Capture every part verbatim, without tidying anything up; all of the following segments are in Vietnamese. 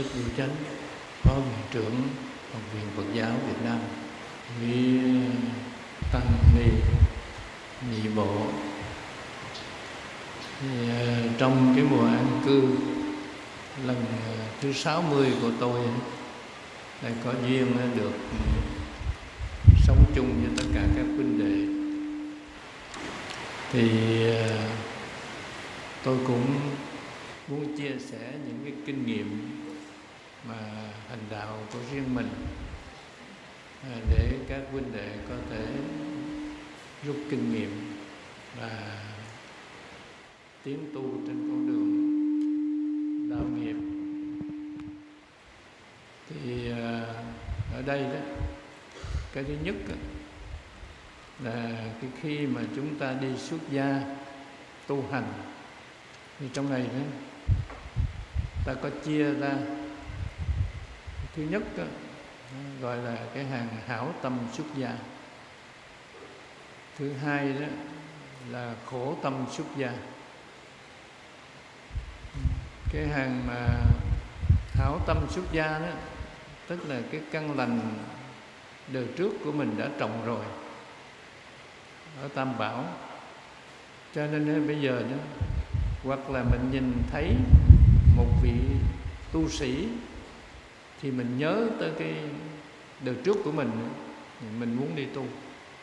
Thích Bửu Chánh, Phó Viện trưởng Học viện Phật giáo Việt Nam, quý tăng ni nhị bộ. Thì, uh, trong cái mùa an cư lần uh, thứ sáu mươi của tôi lại có duyên uh, được uh, sống chung với tất cả các huynh đệ. Thì uh, tôi cũng muốn chia sẻ những cái kinh nghiệm mà hành đạo của riêng mình, để các huynh đệ có thể rút kinh nghiệm và tiến tu trên con đường đạo nghiệp. Thì ở đây đó, cái thứ nhất là cái khi mà chúng ta đi xuất gia tu hành, thì trong này đó, ta có chia ra. Thứ nhất đó, gọi là cái hàng hảo tâm xuất gia. Thứ hai đó là khổ tâm xuất gia. Cái hàng mà hảo tâm xuất gia đó, tức là cái căn lành đời trước của mình đã trồng rồi ở Tam Bảo. Cho nên bây giờ đó, hoặc là mình nhìn thấy một vị tu sĩ thì mình nhớ tới cái đời trước của mình, mình muốn đi tu.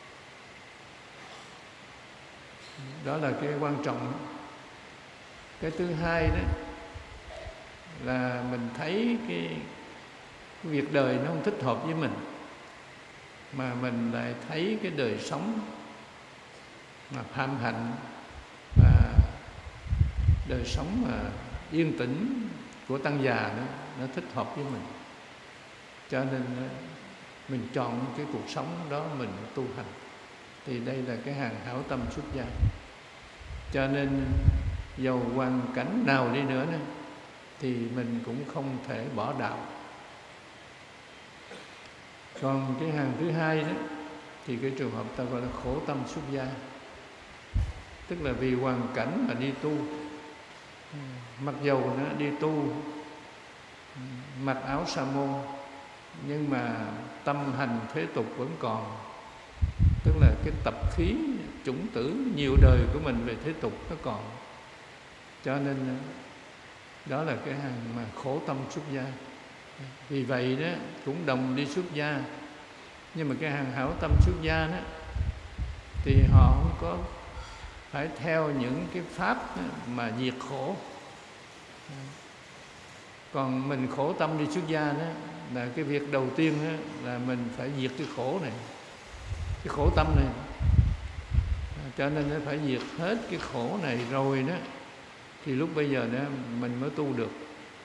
Đó là cái quan trọng. Cái thứ hai đó là mình thấy cái, cái việc đời nó không thích hợp với mình, mà mình lại thấy cái đời sống mà phạm hạnh và đời sống mà yên tĩnh của tăng già đó, nó thích hợp với mình. Cho nên mình chọn cái cuộc sống đó mình tu hành. Thì đây là cái hàng hảo tâm xuất gia. Cho nên dầu hoàn cảnh nào đi nữa đó, thì mình cũng không thể bỏ đạo. Còn cái hàng thứ hai đó, thì cái trường hợp ta gọi là khổ tâm xuất gia. Tức là vì hoàn cảnh mà đi tu. Mặc dầu nó đi tu mặc áo sa môn, nhưng mà tâm hành thế tục vẫn còn. Tức là cái tập khí chủng tử nhiều đời của mình về thế tục nó còn. Cho nên đó là cái hàng mà khổ tâm xuất gia. Vì vậy đó cũng đồng đi xuất gia, nhưng mà cái hàng hảo tâm xuất gia đó thì họ không có phải theo những cái pháp mà diệt khổ. Còn mình khổ tâm đi xuất gia đó là cái việc đầu tiên đó, là mình phải diệt cái khổ này, cái khổ tâm này. Cho nên nó phải diệt hết cái khổ này rồi đó, thì lúc bây giờ đó mình mới tu được.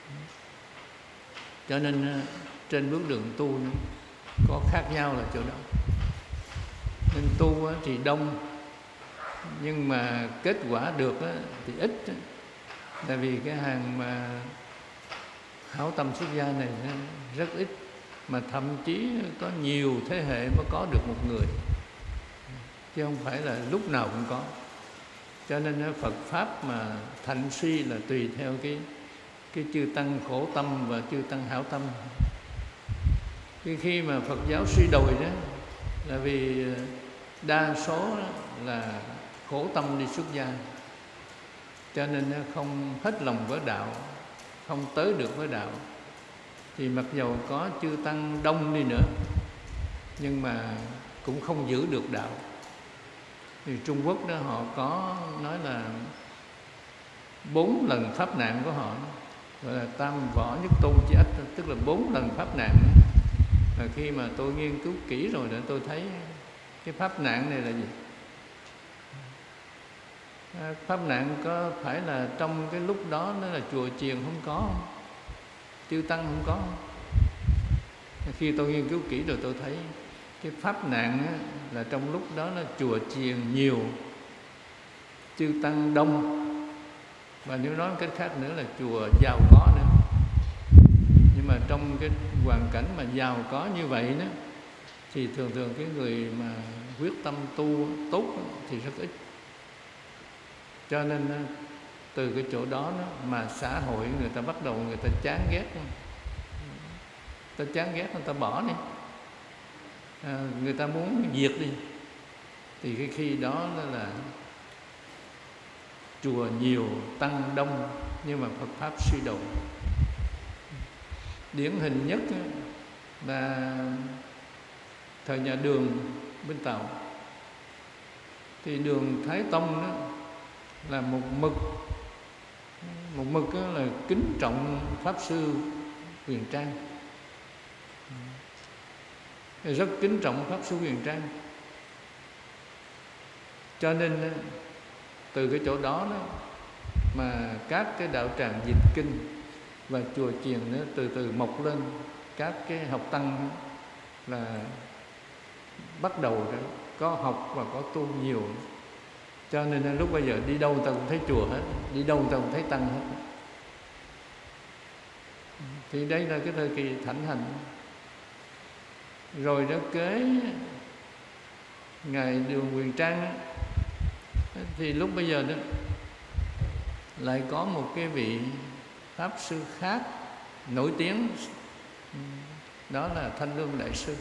Cho nên trên bước đường tu có khác nhau là chỗ đó. Nên tu thì đông, nhưng mà kết quả được thì ít. Tại vì cái hàng mà hảo tâm xuất gia này rất ít, mà thậm chí có nhiều thế hệ mới có được một người, chứ không phải là lúc nào cũng có. Cho nên Phật Pháp mà thành suy là tùy theo cái, cái chư tăng khổ tâm và chư tăng hảo tâm. Khi, khi mà Phật giáo suy đồi đó là vì đa số là khổ tâm đi xuất gia, cho nên không hết lòng với đạo, không tới được với đạo. Thì mặc dầu có chư tăng đông đi nữa, nhưng mà cũng không giữ được đạo. Thì Trung Quốc đó họ có nói là bốn lần pháp nạn của họ, gọi là tam võ nhất tôn chi ách, tức là bốn lần pháp nạn. Và khi mà tôi nghiên cứu kỹ rồi để tôi thấy cái pháp nạn này là gì? Pháp nạn có phải là trong cái lúc đó nó là chùa chiền không có không? Chư tăng không có không? Khi tôi nghiên cứu kỹ rồi tôi thấy cái pháp nạn á, là trong lúc đó là chùa chiền nhiều, chư tăng đông, và nếu nói cách khác nữa là chùa giàu có nữa. Nhưng mà trong cái hoàn cảnh mà giàu có như vậy đó, thì thường thường cái người mà quyết tâm tu tốt thì rất ít. Cho nên từ cái chỗ đó, đó mà xã hội người ta bắt đầu người ta chán ghét ta chán ghét người ta bỏ đi, à, người ta muốn diệt đi, thì cái khi đó là chùa nhiều tăng đông nhưng mà Phật pháp suy đồi. Điển hình nhất là thời nhà Đường bên Tàu, thì Đường Thái Tông đó là một mực một mực đó là kính trọng pháp sư Huyền Trang, rất kính trọng pháp sư Huyền Trang, cho nên từ cái chỗ đó, đó mà các cái đạo tràng dịch kinh và chùa chiền nó từ từ mọc lên, các cái học tăng là bắt đầu có học và có tu nhiều, cho nên lúc bây giờ đi đâu ta cũng thấy chùa hết, đi đâu ta cũng thấy tăng hết. Thì đây là cái thời kỳ thịnh hành. Rồi đó kế ngài Đường Huyền Trang thì lúc bây giờ đó lại có một cái vị pháp sư khác nổi tiếng, đó là Thanh Lương Đại Sư.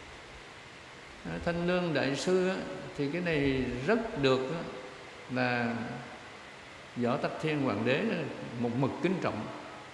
Thanh Lương Đại Sư á, thì cái này rất được á, là Võ Tắc Thiên Hoàng đế một mực kính trọng.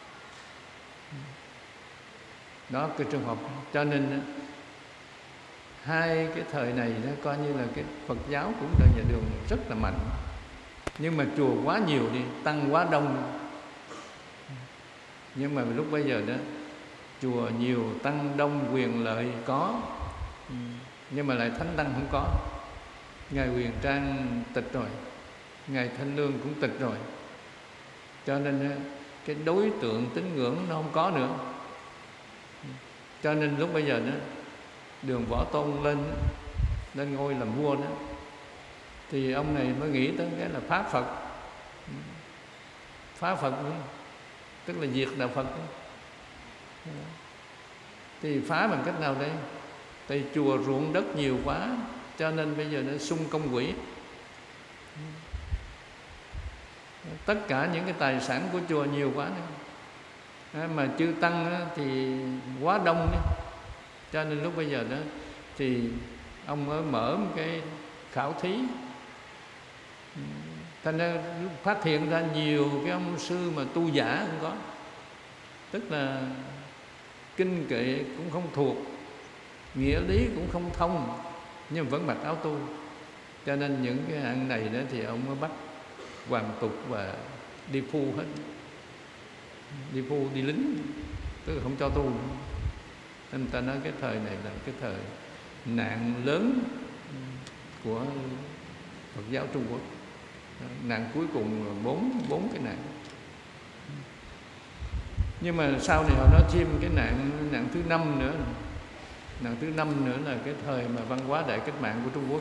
Đó cái trường hợp, cho nên á, hai cái thời này nó coi như là cái Phật giáo cũng đời nhà Đường rất là mạnh, nhưng mà chùa quá nhiều đi, tăng quá đông. Nhưng mà lúc bây giờ đó chùa nhiều, tăng đông, quyền lợi có, nhưng mà lại thánh tăng không có. Ngài Huyền Trang tịch rồi, ngài Thanh Lương cũng tịch rồi, cho nên cái đối tượng tín ngưỡng nó không có nữa. Cho nên lúc bây giờ đó Đường Võ Tôn lên lên ngôi làm vua đó, thì ông này mới nghĩ tới cái là phá Phật. Phá Phật nữa, tức là diệt đạo Phật đó. Thì phá bằng cách nào đây? Tại chùa ruộng đất nhiều quá, cho nên bây giờ nó xung công quỹ. Tất cả những cái tài sản của chùa nhiều quá nữa, mà chư tăng thì quá đông nữa. Cho nên lúc bây giờ đó thì ông mới mở một cái khảo thí, thành ra phát hiện ra nhiều cái ông sư mà tu giả không có, tức là kinh kệ cũng không thuộc, nghĩa lý cũng không thông, nhưng vẫn mặc áo tu. Cho nên những cái hạng này đó thì ông mới bắt hoàn tục và đi phu hết, đi phu đi lính, tức là không cho tu. Nên ta nói cái thời này là cái thời nạn lớn của Phật giáo Trung Quốc. Nạn cuối cùng là bốn bốn cái nạn. Nhưng mà sau này họ nói thêm cái nạn nạn thứ năm nữa. Nạn thứ năm nữa là cái thời mà văn hóa đại cách mạng của Trung Quốc.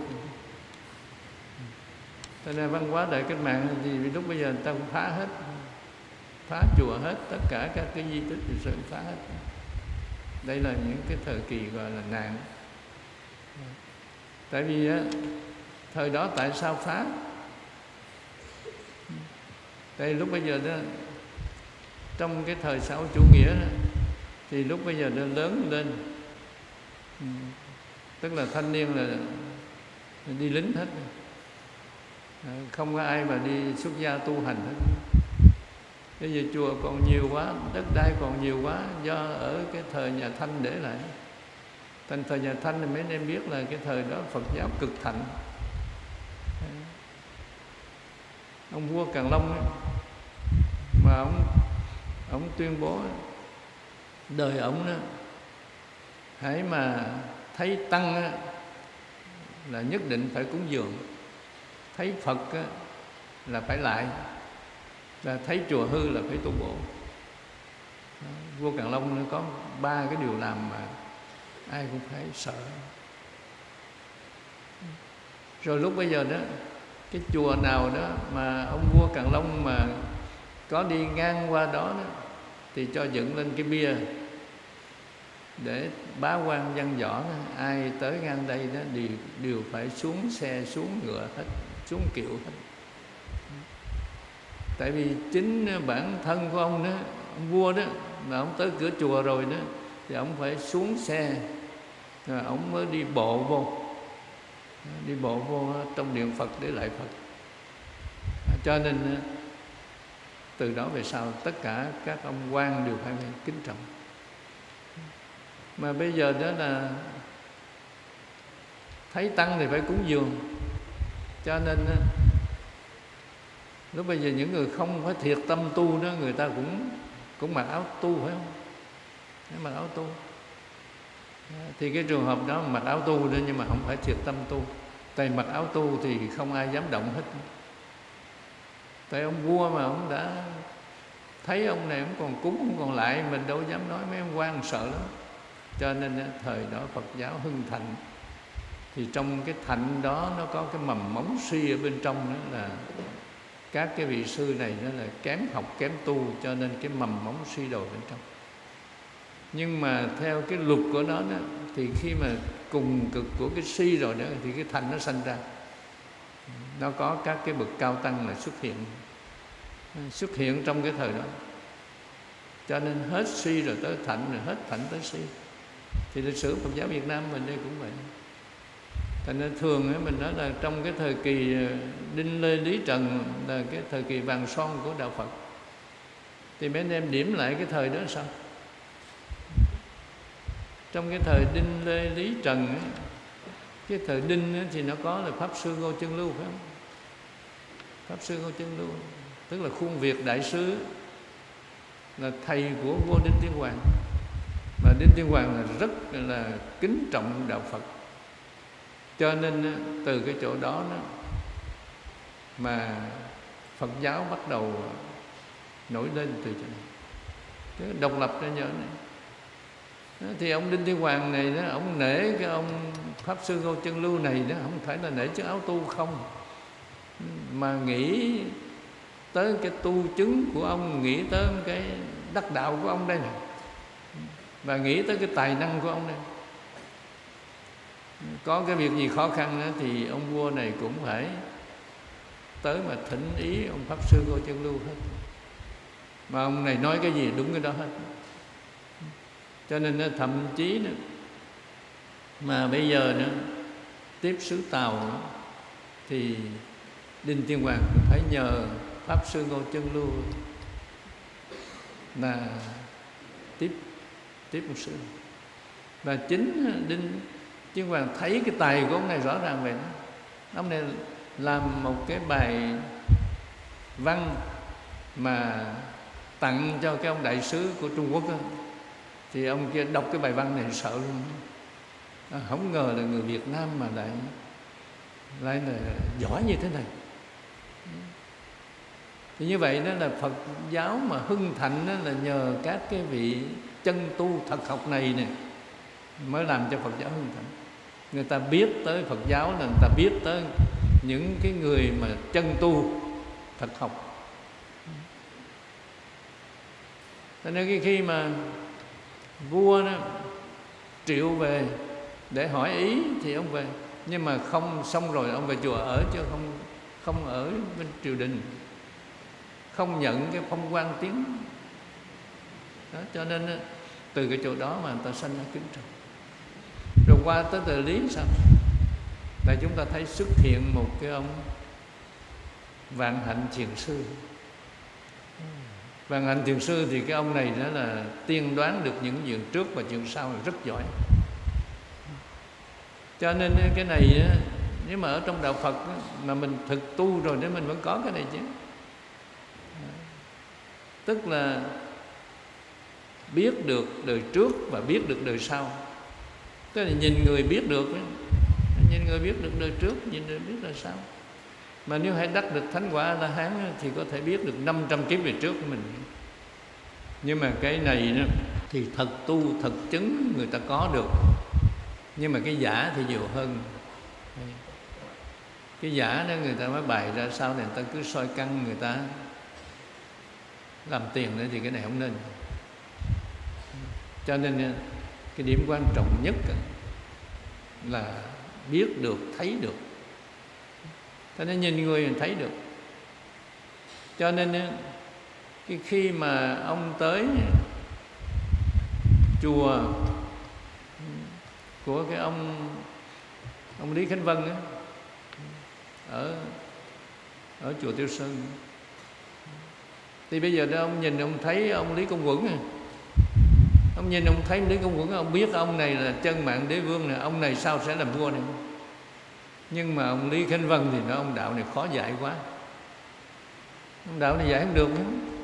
Cho nên văn hóa đại cách mạng thì lúc bây giờ người ta cũng phá hết, phá chùa hết, tất cả các cái di tích lịch sử phá hết. Đây là những cái thời kỳ gọi là nạn. Tại vì á, thời đó tại sao phá? Tại lúc bây giờ đó, trong cái thời xã hội chủ nghĩa đó, thì lúc bây giờ nó lớn lên, tức là thanh niên là đi lính hết, không có ai mà đi xuất gia tu hành hết. Bây giờ chùa còn nhiều quá, đất đai còn nhiều quá, do ở cái thời nhà Thanh để lại. Thành thời nhà Thanh thì mấy anh em biết là cái thời đó Phật giáo cực thịnh. Ông vua Càn Long ấy, mà ông ông tuyên bố đời ông đó, hãy mà thấy tăng á, là nhất định phải cúng dường, thấy Phật á, là phải lại, là thấy chùa hư là phải tu bổ. Vua Càn Long có ba cái điều làm mà ai cũng phải sợ. Rồi lúc bây giờ đó, cái chùa nào đó mà ông vua Càn Long mà có đi ngang qua đó, đó thì cho dựng lên cái bia để bá quan văn võ, ai tới ngang đây đó đều, đều phải xuống xe, xuống ngựa hết, xuống kiệu hết. Tại vì chính bản thân của ông đó, ông vua đó, mà ông tới cửa chùa rồi đó, thì ông phải xuống xe, rồi ông mới đi bộ vô, đi bộ vô trong điện Phật để lại Phật. Cho nên từ đó về sau tất cả các ông quan đều phải kính trọng. Mà bây giờ đó là thấy tăng thì phải cúng dường, cho nên lúc bây giờ những người không phải thiệt tâm tu đó, người ta cũng cũng mặc áo tu, phải không? Mặc áo tu thì cái trường hợp đó mặc áo tu đó, nhưng mà không phải thiệt tâm tu. Tại mặc áo tu thì không ai dám động hết. Tại ông vua mà ông đã thấy ông này ông còn cúng, ông còn lại, mình đâu dám nói, mấy ông quan sợ lắm. Cho nên thời đó Phật giáo hưng thịnh, thì trong cái thạnh đó nó có cái mầm móng suy ở bên trong, đó là các cái vị sư này nó là kém học kém tu, cho nên cái mầm móng suy đồi bên trong. Nhưng mà theo cái luật của nó đó, thì khi mà cùng cực của cái suy rồi đó, thì cái thành nó sanh ra. Nó có các cái bậc cao tăng là xuất hiện xuất hiện trong cái thời đó. Cho nên hết suy rồi tới thạnh, rồi hết thạnh tới suy. Thì lịch sử Phật giáo Việt Nam mình đây cũng vậy. Thành nên thường ấy, mình nói là trong cái thời kỳ Đinh Lê Lý Trần là cái thời kỳ vàng son của đạo Phật. Thì mấy anh em điểm lại cái thời đó sao? Trong cái thời Đinh Lê Lý Trần ấy, cái thời Đinh ấy, thì nó có là Pháp Sư Ngô Chân Lưu, phải không? Pháp Sư Ngô Chân Lưu tức là Khuôn Việt Đại Sứ, là thầy của vua Đinh Tiên Hoàng. Mà Đinh Tiên Hoàng là rất là kính trọng đạo Phật. Cho nên từ cái chỗ đó, đó mà Phật giáo bắt đầu nổi lên từ chỗ này, cái độc lập ra nhớ này. Đó, thì ông Đinh Tiên Hoàng này đó, ông nể cái ông Pháp Sư Ngô Chân Lưu này đó, không phải là nể chiếc áo tu không, mà nghĩ tới cái tu chứng của ông, nghĩ tới cái đắc đạo của ông đây này, và nghĩ tới cái tài năng của ông đây. Có cái việc gì khó khăn đó, thì ông vua này cũng phải tới mà thỉnh ý ông Pháp Sư Ngô Chân Lưu hết. Mà ông này nói cái gì đúng cái đó hết. Cho nên thậm chí nữa, mà bây giờ nữa, tiếp sứ Tàu nữa, thì Đinh Tiên Hoàng cũng phải nhờ Pháp Sư Ngô Chân Lưu là tiếp tiếp một sứ. Và chính Đinh Tiên Hoàng thấy cái tài của ông này rõ ràng vậy đó. Ông này làm một cái bài văn mà tặng cho cái ông đại sứ của Trung Quốc đó. Thì ông kia đọc cái bài văn này sợ luôn. À, không ngờ là người Việt Nam mà lại lại là giỏi như thế này. Thì như vậy đó là Phật giáo mà hưng thịnh đó là nhờ các cái vị chân tu thật học này nè mới làm cho Phật giáo hưng thịnh. Người ta biết tới Phật giáo là người ta biết tới những cái người mà chân tu thật học. Cho nên khi mà vua đó triệu về để hỏi ý thì ông về, nhưng mà không xong rồi ông về chùa ở, chứ không không ở bên triều đình, không nhận cái phong quan tiến đó. Cho nên từ cái chỗ đó mà người ta sanh ra kính trọng. Rồi qua tới thời Lý sao? Tại chúng ta thấy xuất hiện một cái ông Vạn Hạnh Thiền Sư. Vạn Hạnh Thiền Sư thì cái ông này đó là tiên đoán được những chuyện trước và chuyện sau, là rất giỏi. Cho nên cái này đó, nếu mà ở trong đạo Phật đó, mà mình thực tu rồi thì mình vẫn có cái này chứ. Tức là biết được đời trước và biết được đời sau. Tức là nhìn người biết được, nhìn người biết được đời trước, nhìn người biết đời sau. Mà nếu hãy đắc được thánh quả La Hán thì có thể biết được năm trăm kiếp về trước của mình. Nhưng mà cái này đó, thì thật tu, thật chứng người ta có được. Nhưng mà cái giả thì nhiều hơn. Cái giả đó người ta mới bày ra, sau này người ta cứ soi căng, người ta làm tiền nữa, thì cái này không nên. Cho nên cái điểm quan trọng nhất là biết được, thấy được. Cho nên nhìn người mình thấy được. Cho nên cái khi mà ông tới chùa chùa của cái ông ông Lý Khánh Vân đó, ở ở chùa Tiêu Sơn. Thì bây giờ đó ông nhìn ông thấy ông Lý Công Uẩn à. Ông nhìn ông thấy Lý Công Uẩn, ông biết ông này là chân mạng đế vương này, ông này sao sẽ làm vua này. Nhưng mà ông Lý Khánh Vân thì nói ông đạo này khó dạy quá, ông đạo này dạy không được nữa.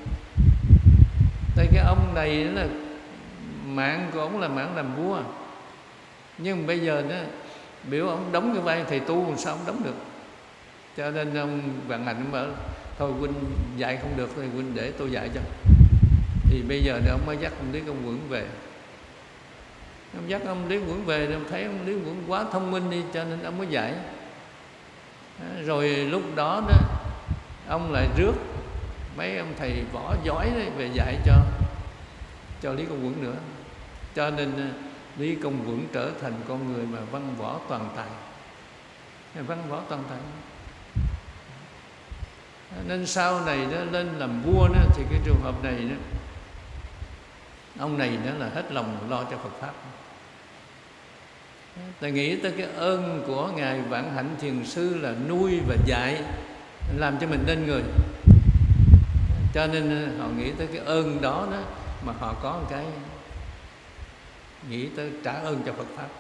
Tại cái ông này là mạng của ông là mạng làm vua, nhưng bây giờ đó biểu ông đóng cái vai thầy tu làm sao ông đóng được. Cho nên ông Vạn Hạnh bảo thôi huynh dạy không được thì huynh để tôi dạy cho. Thì bây giờ ông mới dắt ông Lý Công Uẩn về. Ông dắt ông Lý Công Uẩn về, ông thấy ông Lý Công Uẩn quá thông minh đi, cho nên ông mới dạy. Rồi lúc đó đó ông lại rước mấy ông thầy võ giỏi đấy về dạy cho cho Lý Công Uẩn nữa. Cho nên Lý Công Uẩn trở thành con người mà văn võ toàn tài, văn võ toàn tài. Nên sau này đó lên làm vua đó, thì cái trường hợp này đó, ông này đó là hết lòng lo cho Phật pháp. Ta nghĩ tới cái ơn của Ngài Vạn Hạnh Thiền Sư là nuôi và dạy, làm cho mình nên người. Cho nên họ nghĩ tới cái ơn đó đó mà họ có một cái nghĩ tới trả ơn cho Phật pháp.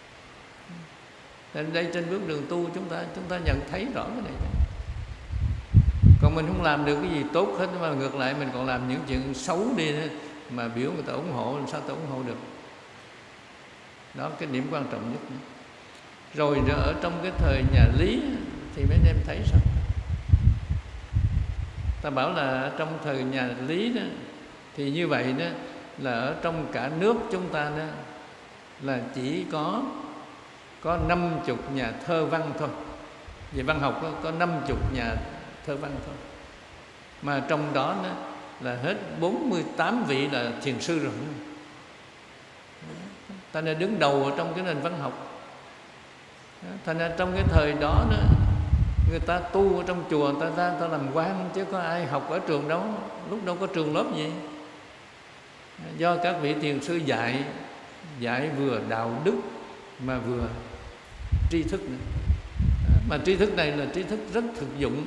Nên đây trên bước đường tu chúng ta chúng ta nhận thấy rõ cái này. Còn mình không làm được cái gì tốt hết, mà ngược lại mình còn làm những chuyện xấu đi nữa, mà biểu người ta ủng hộ, làm sao ta ủng hộ được. Đó cái điểm quan trọng nhất. Rồi ở trong cái thời nhà Lý thì mấy anh em thấy sao? Ta bảo là trong thời nhà Lý đó, thì như vậy đó là ở trong cả nước chúng ta đó là chỉ có có năm chục nhà thơ văn thôi. Về văn học đó, có năm chục nhà thơ văn thôi. Mà trong đó, đó là hết bốn mươi tám vị là thiền sư rồi. Ta nên đứng đầu ở trong cái nền văn học. Thành ra trong cái thời đó, đó người ta tu ở trong chùa, người ta ta, ta làm quan, chứ có ai học ở trường đâu, lúc đâu có trường lớp gì. Do các vị thiền sư dạy, dạy vừa đạo đức mà vừa tri thức nữa. Mà tri thức này là tri thức rất thực dụng,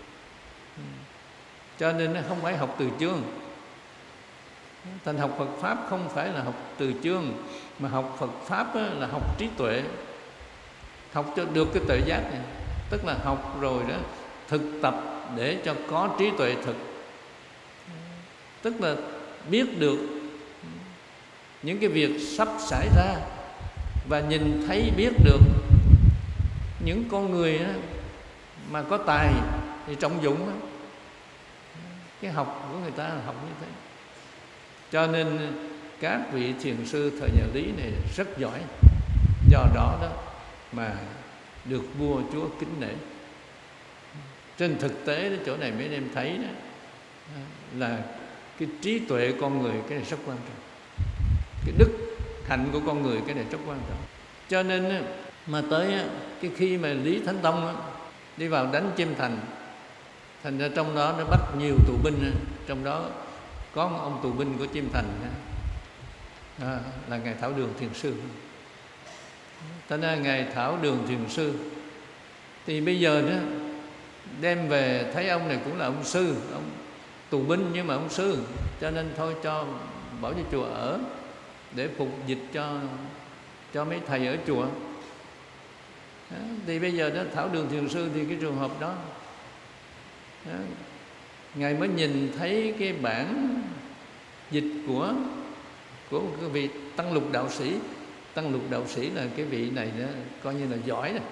cho nên nó không phải học từ chương. Thành học Phật Pháp không phải là học từ chương, mà học Phật Pháp là học trí tuệ, học cho được cái tuệ giác này. Tức là học rồi đó thực tập để cho có trí tuệ thực. Tức là biết được những cái việc sắp xảy ra, và nhìn thấy biết được những con người đó mà có tài thì trọng dụng đó. Cái học của người ta là học như thế. Cho nên các vị thiền sư thời nhà Lý này rất giỏi. Do đó đó mà được vua chúa kính nể. Trên thực tế đó, chỗ này mấy anh em thấy đó, là cái trí tuệ con người cái này rất quan trọng. Cái đức hạnh của con người cái này rất quan trọng. Cho nên mà tới cái khi mà Lý Thánh Tông đi vào đánh Chiêm Thành, thành ra trong đó nó bắt nhiều tù binh, trong đó có một ông tù binh của Chiêm Thành à, là Ngài Thảo Đường Thiền Sư. Thành ra Ngài Thảo Đường Thiền Sư thì bây giờ đó đem về thấy ông này cũng là ông sư, ông tù binh nhưng mà ông sư, cho nên thôi cho bảo cho chùa ở để phục dịch cho cho mấy thầy ở chùa. Đó, thì bây giờ đó Thảo Đường Thiền Sư thì cái trường hợp đó, đó Ngài mới nhìn thấy cái bản dịch của của cái vị Tăng Lục Đạo Sĩ. Tăng Lục Đạo Sĩ là cái vị này đó, coi như là giỏi rồi.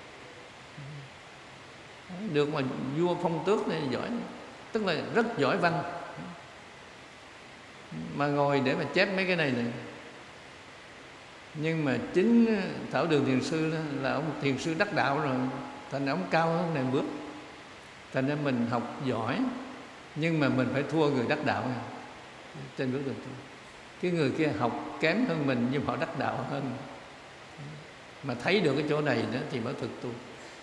Được mà vua phong tước này giỏi, tức là rất giỏi văn, mà ngồi để mà chép mấy cái này này. Nhưng mà chính Thảo Đường Thiền Sư đó là ông thiền sư đắc đạo rồi, thành ra ông cao hơn này bước. Thành ra mình học giỏi nhưng mà mình phải thua người đắc đạo này. Trên bước đường tu, cái người kia học kém hơn mình nhưng họ đắc đạo hơn. Mà thấy được cái chỗ này đó thì mới thực tu.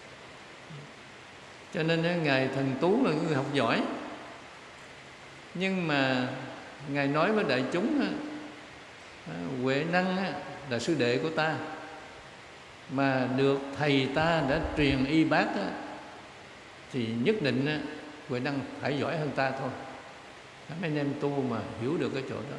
Cho nên Ngài Thần Tú là người học giỏi, nhưng mà Ngài nói với đại chúng Huệ Năng là sư đệ của ta, mà được thầy ta đã truyền y bác thì nhất định Huệ Năng phải giỏi hơn ta thôi. Mấy anh em tu mà hiểu được cái chỗ đó,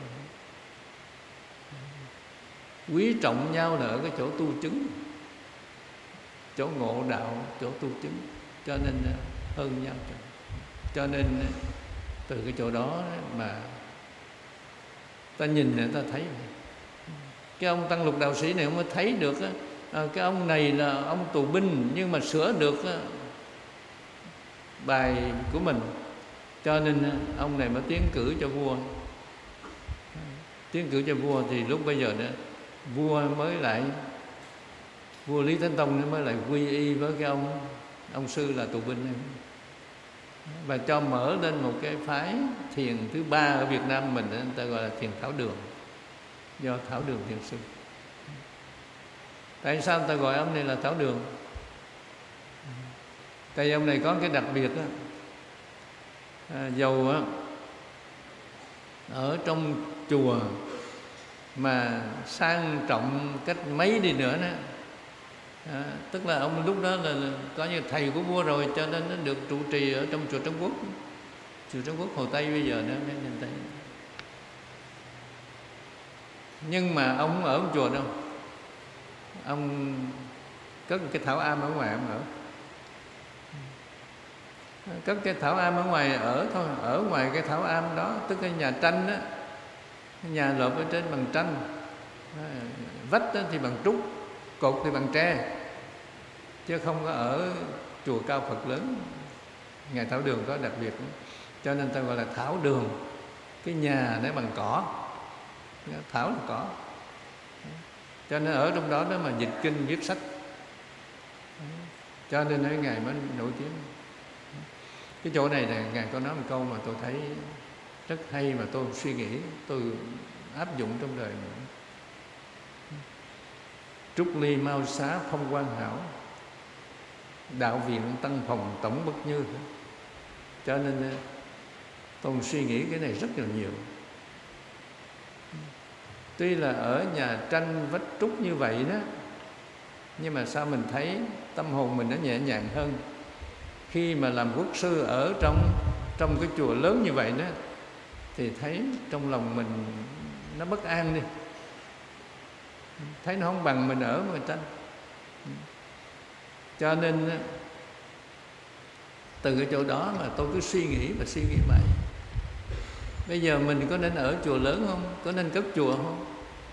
quý trọng nhau là ở cái chỗ tu chứng, chỗ ngộ đạo, chỗ tu chứng, cho nên hơn nhau. Cho nên từ cái chỗ đó mà ta nhìn này ta thấy cái ông Tăng Lục đạo sĩ này ông mới thấy được à, cái ông này là ông tù binh nhưng mà sửa được à, bài của mình, cho nên ông này mới tiến cử cho vua. Tiến cử cho vua thì lúc bây giờ đó vua mới lại vua Lý Thánh Tông mới lại quy y với cái ông ông sư là tù binh này, và cho mở lên một cái phái thiền thứ ba ở Việt Nam mình, người ta gọi là thiền Thảo Đường, do Thảo Đường thiền sư. Tại sao người ta gọi ông này là Thảo Đường? Tại vì ông này có cái đặc biệt đó, à, dầu á, ở trong chùa mà sang trọng cách mấy đi nữa đó, à, tức là ông lúc đó là, là có như thầy của vua rồi, cho nên nó được trụ trì ở trong chùa Trấn Quốc, chùa Trấn Quốc Hồ Tây bây giờ đó, nhìn thấy. Nhưng mà ông không ở trong chùa đâu, ông cất cái thảo am ở ngoài ông ở, cất cái thảo am ở ngoài ở thôi. Ở ngoài cái thảo am đó, tức cái nhà tranh đó, nhà lợp ở trên bằng tranh, vách thì bằng trúc, cột thì bằng tre, chứ không có ở chùa cao Phật lớn. Ngài Thảo Đường có đặc biệt, cho nên ta gọi là Thảo Đường. Cái nhà nó bằng cỏ, thảo là cỏ, cho nên ở trong đó đó mà dịch kinh viết sách, cho nên nói Ngài mới nổi tiếng. Cái chỗ này là Ngài có nói một câu mà tôi thấy rất hay, mà tôi suy nghĩ, tôi áp dụng trong đời mình. Trúc ly mau xá phong quan hảo, đạo viện tăng phòng tổng bất như. Cho nên tôi suy nghĩ cái này rất là nhiều. Tuy là ở nhà tranh vách trúc như vậy đó, nhưng mà sao mình thấy tâm hồn mình nó nhẹ nhàng hơn khi mà làm quốc sư ở trong trong cái chùa lớn như vậy đó, thì thấy trong lòng mình nó bất an đi, thấy nó không bằng mình ở ngoài tranh. Cho nên từ cái chỗ đó mà tôi cứ suy nghĩ và suy nghĩ mãi. Bây giờ mình có nên ở chùa lớn không? Có nên cất chùa không?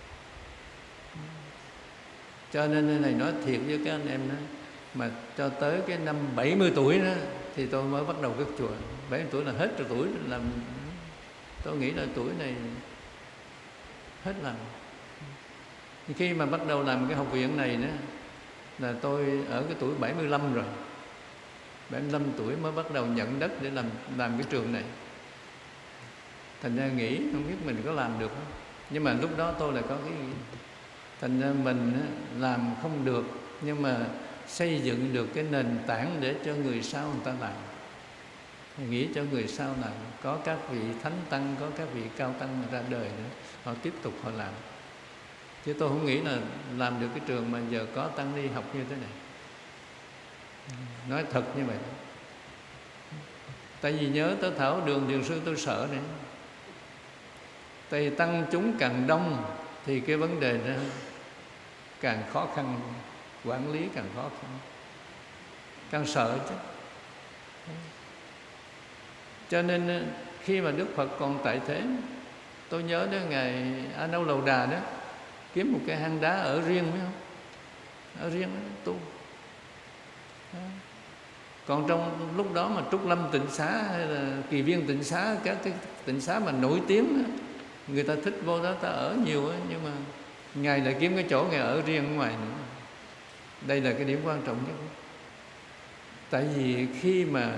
Cho nên này nói thiệt với các anh em đó, mà cho tới cái năm bảy mươi tuổi đó thì tôi mới bắt đầu cất chùa. bảy mươi tuổi là hết rồi, tuổi làm, tôi nghĩ là tuổi này hết làm. Khi mà bắt đầu làm cái học viện này đó, là tôi ở cái tuổi bảy mươi lăm rồi. bảy mươi lăm tuổi mới bắt đầu nhận đất để làm làm cái trường này. Thành ra nghĩ không biết mình có làm được không. Nhưng mà lúc đó tôi lại có cái nghĩ, thành ra mình làm không được, nhưng mà xây dựng được cái nền tảng để cho người sau người ta làm. Nghĩ cho người sau làm, có các vị thánh tăng, có các vị cao tăng ra đời nữa, họ tiếp tục họ làm. Chứ tôi không nghĩ là làm được cái trường mà giờ có tăng ni học như thế này. Nói thật như vậy. Tại vì nhớ tới Thảo Đường thiền sư tôi sợ này. Tại vì tăng chúng càng đông thì cái vấn đề đó càng khó khăn, quản lý càng khó khăn, càng sợ chứ. Cho nên khi mà Đức Phật còn tại thế, tôi nhớ đến Ngài A Nâu Lầu Đà đó, kiếm một cái hang đá ở riêng phải không? Ở riêng đó, tu. Đó. Còn trong lúc đó mà Trúc Lâm Tịnh Xá hay là Kỳ Viên Tịnh Xá, các cái tịnh xá mà nổi tiếng đó, người ta thích vô đó ta ở nhiều đó, nhưng mà Ngài lại kiếm cái chỗ Ngài ở riêng ở ngoài nữa. Đây là cái điểm quan trọng nhất. Tại vì khi mà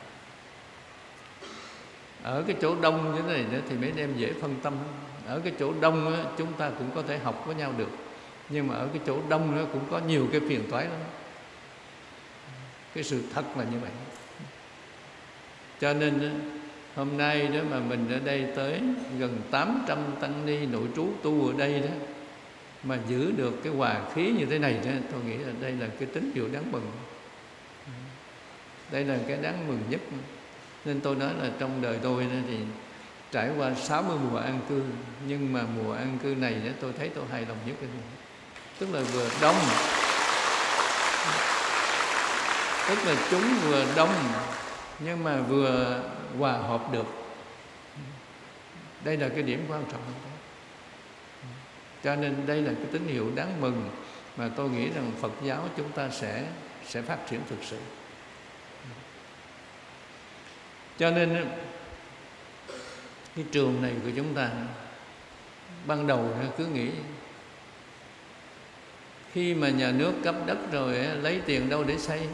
ở cái chỗ đông như thế này nữa thì mấy em dễ phân tâm. Ở cái chỗ đông đó, chúng ta cũng có thể học với nhau được, nhưng mà ở cái chỗ đông nó cũng có nhiều cái phiền toái lắm. Cái sự thật là như vậy. Cho nên Hôm nay đó mà mình ở đây tới gần tám trăm tăng ni nội trú tu ở đây đó, mà giữ được cái hòa khí như thế này đó, tôi nghĩ là đây là cái tín hiệu đáng mừng. Đây là cái đáng mừng nhất. Nên tôi nói là trong đời tôi đó thì trải qua sáu mươi mùa an cư, nhưng mà mùa an cư này đó tôi thấy tôi hài lòng nhất. Tức là vừa đông, tức là chúng vừa đông nhưng mà vừa hòa hợp được. Đây là cái điểm quan trọng. Cho nên đây là cái tín hiệu đáng mừng mà tôi nghĩ rằng Phật giáo chúng ta sẽ sẽ phát triển thực sự. Cho nên cái trường này của chúng ta ban đầu cứ nghĩ khi mà nhà nước cấp đất rồi lấy tiền đâu để xây,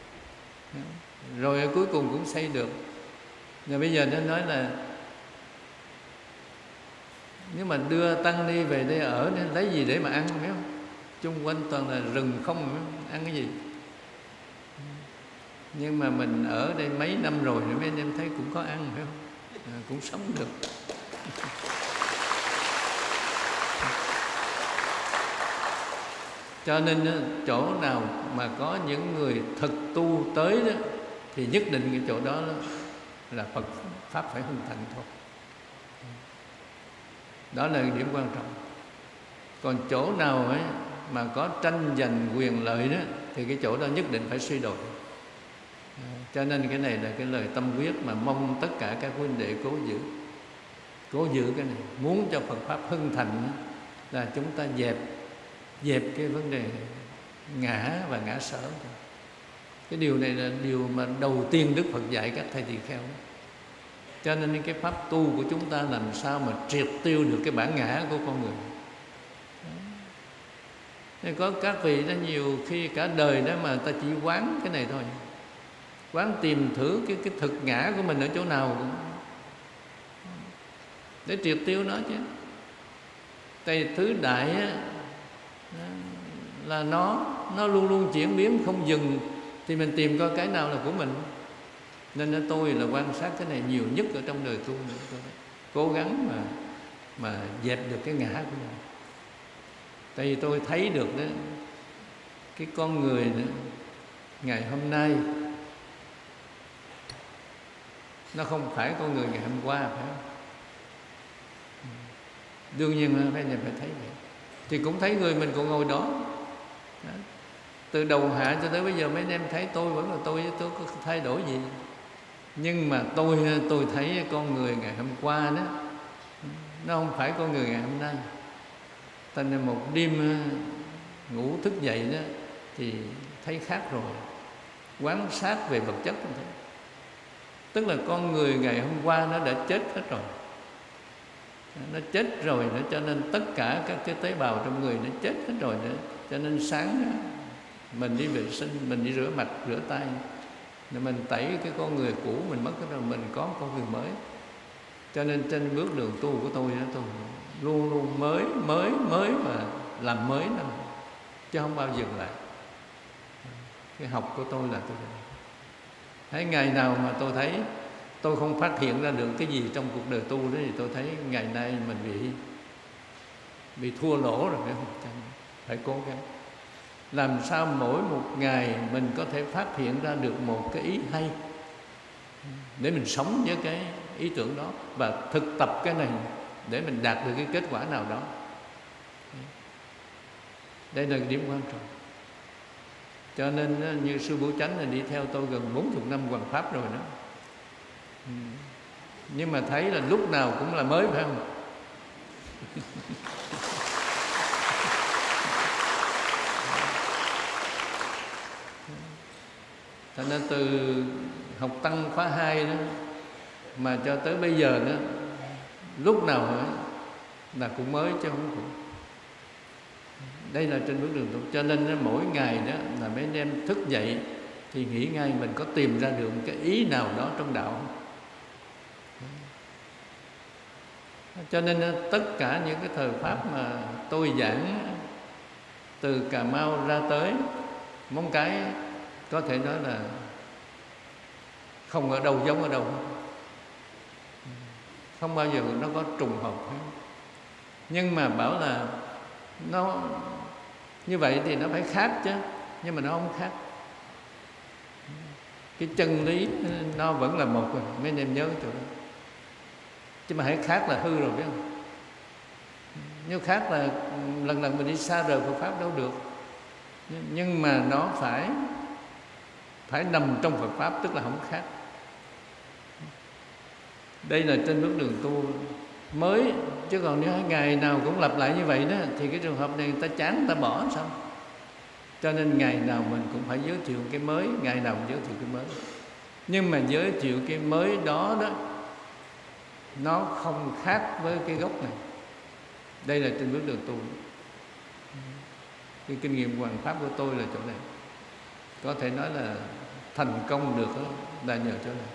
rồi cuối cùng cũng xây được. Rồi bây giờ nó nói là nếu mà đưa tăng ni về đây ở nên lấy gì để mà ăn, phải không? Chung quanh toàn là rừng không, ăn cái gì? Nhưng mà mình ở đây mấy năm rồi thì mấy anh em thấy cũng có ăn, phải không? À, cũng sống được. Cho nên chỗ nào mà có những người thực tu tới đó thì nhất định cái chỗ đó là Phật Pháp phải hưng thịnh thôi. Đó là điểm quan trọng. Còn chỗ nào ấy mà có tranh giành quyền lợi đó thì cái chỗ đó nhất định phải suy đồi. Cho nên cái này là cái lời tâm huyết mà mong tất cả các huynh đệ cố giữ. Cố giữ cái này. Muốn cho Phật Pháp hưng thịnh là chúng ta dẹp Dẹp cái vấn đề ngã và ngã sở. Cái điều này là điều mà đầu tiên Đức Phật dạy các thầy tỳ kheo. Cho nên cái pháp tu của chúng ta làm sao mà triệt tiêu được cái bản ngã của con người. Nên có các vị đó nhiều khi cả đời đó mà ta chỉ quán cái này thôi, quán tìm thử cái, cái thực ngã của mình ở chỗ nào để triệt tiêu nó chứ. Tại thứ đại á, là nó nó luôn luôn chuyển biến không dừng, thì mình tìm coi cái nào là của mình. Nên tôi là quan sát cái này nhiều nhất ở trong đời tu nữa. Tôi cố gắng mà mà dẹp được cái ngã của mình. Tại vì tôi thấy được đó, cái con người đó, ngày hôm nay nó không phải con người ngày hôm qua, phải không? Đương nhiên là phải phải thấy vậy. Thì cũng thấy người mình còn ngồi đó. Đó. Từ đầu hạ cho tới bây giờ mấy anh em thấy tôi vẫn là tôi, tôi có thay đổi gì. Nhưng mà tôi tôi thấy con người ngày hôm qua đó, nó không phải con người ngày hôm nay. Thành ra một đêm ngủ thức dậy đó thì thấy khác rồi. Quan sát về vật chất như thế. Tức là con người ngày hôm qua nó đã chết hết rồi. Nó chết rồi nữa, cho nên tất cả các cái tế bào trong người nó chết hết rồi nữa. Cho nên sáng đó, mình đi vệ sinh, mình đi rửa mặt, rửa tay, rồi mình tẩy cái con người cũ mình mất rồi, mình có con người mới. Cho nên trên bước đường tu của tôi đó, tôi luôn luôn mới, mới, mới và làm mới đó, chứ không bao dừng lại. Cái học của tôi là tôi thấy ngày nào mà tôi thấy tôi không phát hiện ra được cái gì trong cuộc đời tu đó, thì tôi thấy ngày nay mình bị bị thua lỗ rồi, phải không? Phải cố gắng làm sao mỗi một ngày mình có thể phát hiện ra được một cái ý hay để mình sống với cái ý tưởng đó và thực tập cái này để mình đạt được cái kết quả nào đó. Đây là cái điểm quan trọng. Cho nên như sư Bố Chánh là đi theo tôi gần bốn mươi năm hoằng pháp rồi đó. Nhưng mà thấy là lúc nào cũng là mới, phải không? Cho nên từ học tăng khóa hai đó mà cho tới bây giờ đó, lúc nào đó, là cũng mới chứ không cũng. Đây là trên bước đường tu. Cho nên mỗi ngày đó là mấy anh em thức dậy thì nghĩ ngay mình có tìm ra được cái ý nào đó trong đạo không? Cho nên tất cả những cái thời pháp mà tôi giảng từ Cà Mau ra tới Móng Cái có thể nói là không ở đâu giống ở đâu. không bao giờ nó có trùng hợp hết. Nhưng mà bảo là nó như vậy thì nó phải khác chứ, nhưng mà nó không khác. Cái chân lý nó vẫn là một rồi, mấy anh em nhớ cái chỗ đó. Chứ mà hãy khác là hư rồi, biết không? Nếu khác là lần lần mình đi xa rời Phật Pháp đâu được. Nhưng mà nó phải phải nằm trong Phật Pháp, tức là không khác. Đây là trên bước đường tu mới. Chứ còn nếu ngày nào cũng lặp lại như vậy đó thì cái trường hợp này người ta chán, người ta bỏ sao? Cho nên ngày nào mình cũng phải giới thiệu cái mới, ngày nào cũng giới thiệu cái mới. Nhưng mà giới thiệu cái mới đó đó, nó không khác với cái gốc này. Đây là trên bước đường tu. Cái kinh nghiệm hoàn pháp của tôi là chỗ này. Có thể nói là thành công được đó, là nhờ chỗ này.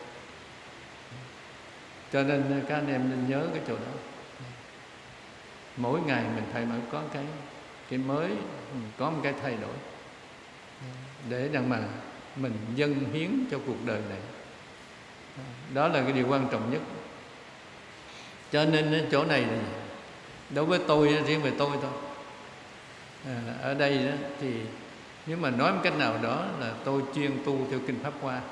Cho nên các anh em nên nhớ cái chỗ đó. Mỗi ngày mình phải mới có cái cái mới, có một cái thay đổi, để rằng mà mình dâng hiến cho cuộc đời này. Đó là cái điều quan trọng nhất. Cho nên chỗ này đối với tôi, riêng về tôi thôi, à, ở đây đó, thì nếu mà nói một cách nào đó là tôi chuyên tu theo Kinh Pháp Hoa.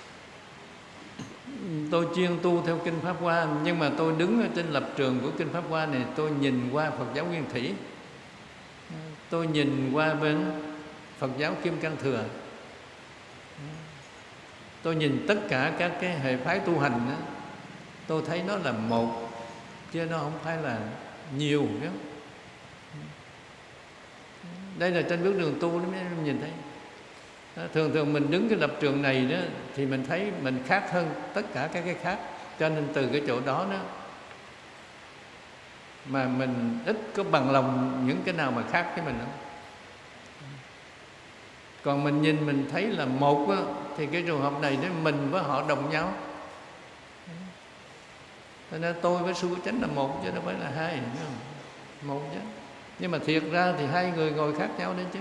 Tôi chuyên tu theo Kinh Pháp Hoa, nhưng mà tôi đứng ở trên lập trường của Kinh Pháp Hoa này, tôi nhìn qua Phật giáo Nguyên Thủy, tôi nhìn qua bên Phật giáo Kim Cang Thừa, tôi nhìn tất cả các cái hệ phái tu hành đó, tôi thấy nó là một, chứ nó không phải là nhiều. Đây là trên bước đường tu đó, mấy em nhìn thấy. Thường thường mình đứng cái lập trường này đó thì mình thấy mình khác hơn tất cả các cái khác. Cho nên từ cái chỗ đó đó mà mình ít có bằng lòng những cái nào mà khác với mình đó. Còn mình nhìn mình thấy là một đó, thì cái trường hợp này đó, mình với họ đồng nhau. Cho nên tôi với Sư Chánh là một chứ đâu phải là hai, một chứ. Nhưng mà thiệt ra thì hai người ngồi khác nhau đấy chứ.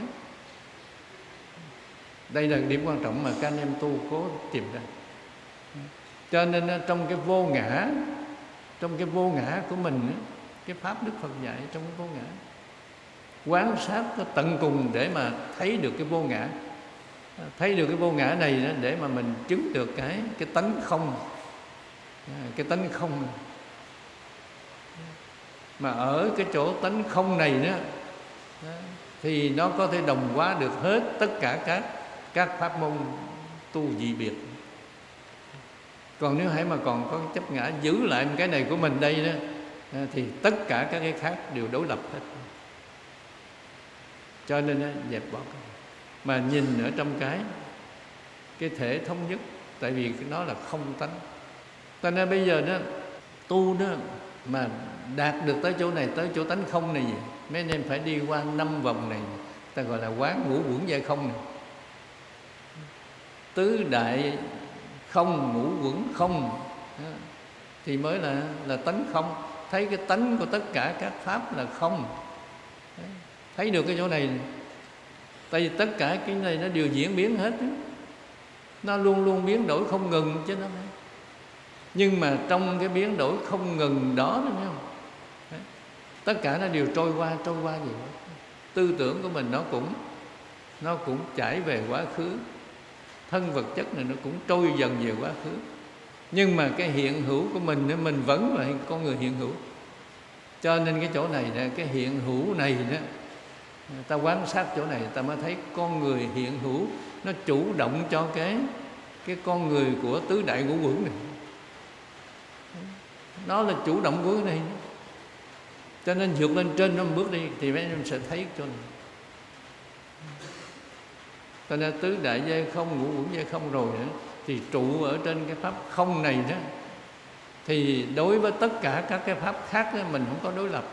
Đây là điểm quan trọng mà các anh em tu cố tìm ra. Cho nên trong cái vô ngã, trong cái vô ngã của mình, cái pháp Đức Phật dạy trong cái vô ngã, quán sát có tận cùng để mà thấy được cái vô ngã. Thấy được cái vô ngã này đó, để mà mình chứng được cái cái tánh không, cái tánh không. Mà ở cái chỗ tánh không này đó, thì nó có thể đồng hóa được hết tất cả các các pháp môn tu dị biệt. Còn nếu hãy mà còn có cái chấp ngã giữ lại cái này của mình đây đó, thì tất cả các cái khác đều đối lập hết. Cho nên dẹp bỏ cái mà nhìn ở trong cái cái thể thống nhất, tại vì nó là không tánh. Cho nên bây giờ đó tu đó mà đạt được tới chỗ này, tới chỗ tánh không này gì, mấy anh em phải đi qua năm vòng này, ta gọi là quán ngũ uẩn giai không này. Tứ đại không, ngũ uẩn không thì mới là là tánh không. Thấy cái tánh của tất cả các pháp là không. Thấy được cái chỗ này, tại vì tất cả cái này nó đều diễn biến hết, nó luôn luôn biến đổi không ngừng chứ nó phải. Nhưng mà trong cái biến đổi không ngừng đó, đúng không? Tất cả nó đều trôi qua, trôi qua gì đó. Tư tưởng của mình nó cũng nó cũng chảy về quá khứ, thân vật chất này nó cũng trôi dần về quá khứ. Nhưng mà cái hiện hữu của mình, mình vẫn là con người hiện hữu. Cho nên cái chỗ này, cái hiện hữu này đó, ta quan sát chỗ này, ta mới thấy con người hiện hữu nó chủ động cho cái cái con người của tứ đại ngũ uẩn này. Nó là chủ động của cái này. Cho nên vượt lên trên nó bước đi thì mấy em sẽ thấy chỗ này. Cho nên tứ đại giai không, ngũ uẩn giai không rồi nữa, thì trụ ở trên cái pháp không này đó, thì đối với tất cả các cái pháp khác đó, mình không có đối lập.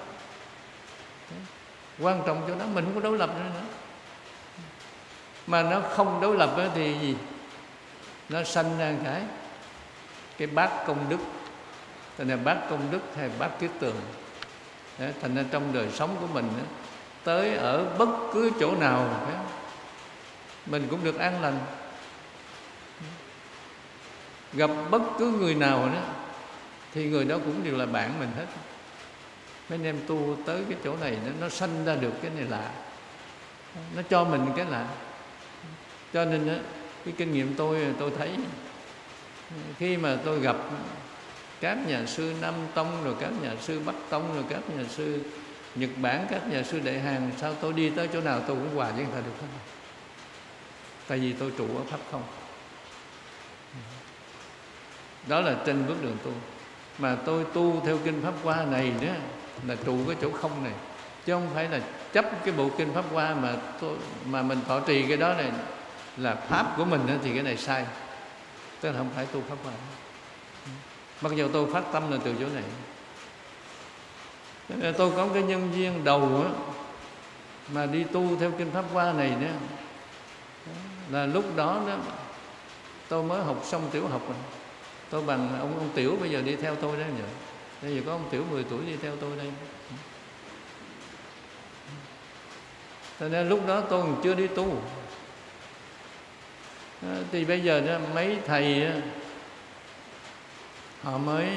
Quan trọng chỗ đó mình không có đối lập nữa, nữa. Mà nó không đối lập đó thì gì? Nó sanh ra cái cái bát công đức. Thành ra bát công đức hay bát kiết tường. Đấy, thành ra trong đời sống của mình đó, tới ở bất cứ chỗ nào đó, mình cũng được an lành. Gặp bất cứ người nào đó thì người đó cũng đều là bạn mình hết. Mấy anh em tu tới cái chỗ này nó, nó sanh ra được cái này lạ, nó cho mình cái lạ. Cho nên đó, cái kinh nghiệm tôi tôi thấy khi mà tôi gặp các nhà sư Nam Tông, rồi các nhà sư Bắc Tông, rồi các nhà sư Nhật Bản, các nhà sư Đại Hàn, sao tôi đi tới chỗ nào tôi cũng hòa với người ta được hết. Tại vì tôi trụ ở Pháp không. Đó là trên bước đường tu. Mà tôi tu theo kinh Pháp Hoa này đó là trụ cái chỗ không này, chứ không phải là chấp cái bộ kinh Pháp Hoa mà tôi, mà mình thọ trì cái đó này là pháp của mình đó, thì cái này sai. Tức là không phải tu Pháp Hoa. Mặc dù tôi phát tâm là từ chỗ này. Tôi có cái nhân duyên đầu á, mà đi tu theo kinh Pháp Hoa này đó, là lúc đó đó tôi mới học xong tiểu học rồi. Tôi bằng ông ông Tiểu bây giờ đi theo tôi đó nhỉ. Bây giờ có ông Tiểu mười tuổi đi theo tôi đây. Cho nên lúc đó tôi còn chưa đi tu. Thì bây giờ đó, mấy thầy họ mới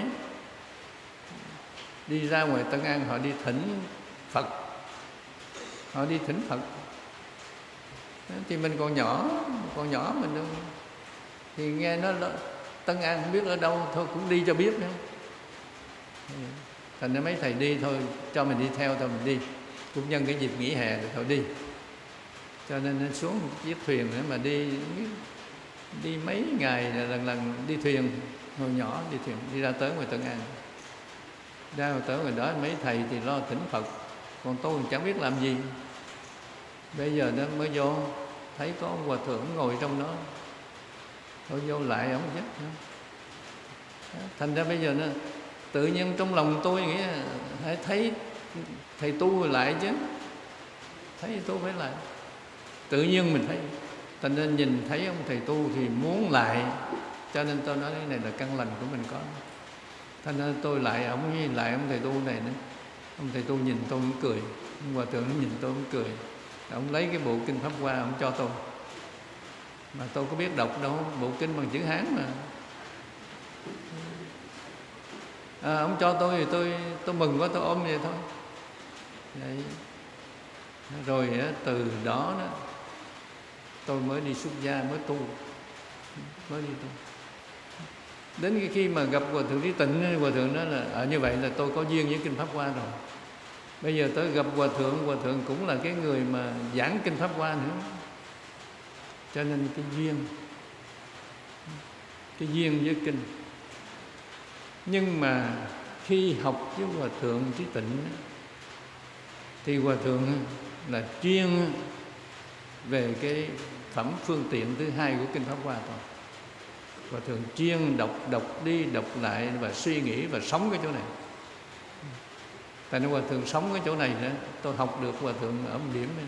đi ra ngoài Tân An, họ đi thỉnh Phật. Họ đi thỉnh Phật. Thì mình còn nhỏ, còn nhỏ mình đâu. Thì nghe nó Tân An không biết ở đâu, thôi cũng đi cho biết nữa. Thành ra mấy thầy đi thôi, cho mình đi theo thôi mình đi. Cũng nhân cái dịp nghỉ hè rồi thôi đi. Cho nên nó xuống chiếc thuyền nữa mà đi đi mấy ngày lần lần đi thuyền. Hồi nhỏ đi thuyền đi ra tới ngoài Tân An. Ra tới ngoài đó mấy thầy thì lo thỉnh Phật, còn tôi chẳng biết làm gì. Bây giờ nó mới vô thấy có ông hòa thượng ngồi trong đó, tôi vô lại ông dắt nữa. Thành ra bây giờ nó tự nhiên trong lòng tôi nghĩ hãy thấy thầy tu lại chứ, thấy tu phải lại. Tự nhiên mình thấy. Thành ra nhìn thấy ông thầy tu thì muốn lại. Cho nên tôi nói cái này là căn lành của mình có. Thành ra tôi lại ông với lại ông thầy tu này nữa. Ông thầy tu nhìn tôi cũng cười, ông hòa thượng nó nhìn tôi cũng cười. Ông lấy cái bộ kinh Pháp Hoa ông cho tôi. Mà tôi có biết đọc đâu, bộ kinh bằng chữ Hán mà. À, ông cho tôi thì tôi tôi mừng quá, tôi ôm vậy thôi. Vậy. Rồi từ đó, đó tôi mới đi xuất gia, mới tu, mới đi tu. Đến khi mà gặp Hòa thượng Trí Tịnh, Hòa thượng nói là ở như vậy là tôi có duyên với kinh Pháp Hoa rồi. Bây giờ tới gặp Hòa thượng, Hòa thượng cũng là cái người mà giảng kinh Pháp Hoa nữa. Cho nên cái duyên, cái duyên với kinh. Nhưng mà khi học với Hòa thượng Trí Tịnh thì Hòa thượng là chuyên về cái phẩm phương tiện thứ hai của kinh Pháp Hoa thôi. Hòa thượng chuyên đọc đọc đi đọc lại và suy nghĩ và sống cái chỗ này. Tại nên Hòa thượng sống cái chỗ này nữa, tôi học được Hòa thượng ở một điểm này.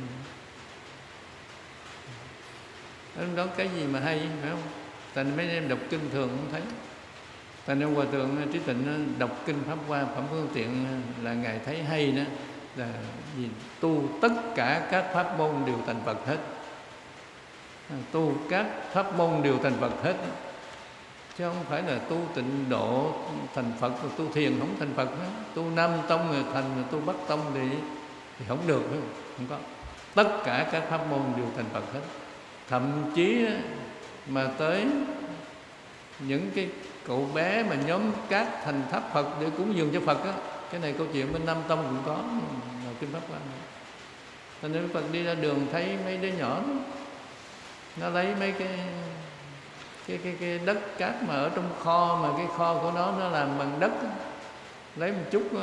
Đó cái gì mà hay, phải không? Tại nên mấy em đọc kinh thường không thấy. Tại nên Hòa thượng Trí Tịnh đọc kinh Pháp Hoa phẩm phương tiện là Ngài thấy hay đó, là gì? Tu tất cả các pháp môn đều thành Phật hết. Tu các pháp môn đều thành Phật hết. Chứ không phải là tu tịnh độ thành Phật, tu thiền không thành Phật hết. Tu Nam Tông rồi thành, tu Bắc Tông thì, thì không được, không? Không có. Tất cả các pháp môn đều thành Phật hết. Thậm chí mà tới những cái cậu bé mà nhóm cát thành tháp Phật để cúng dường cho Phật á, cái này câu chuyện bên Nam Tông cũng có, là kinh Pháp Hoa. Cho nên Phật đi ra đường thấy mấy đứa nhỏ đó, nó lấy mấy cái cái cái cái đất cát mà ở trong kho, mà cái kho của nó nó làm bằng đất, lấy một chút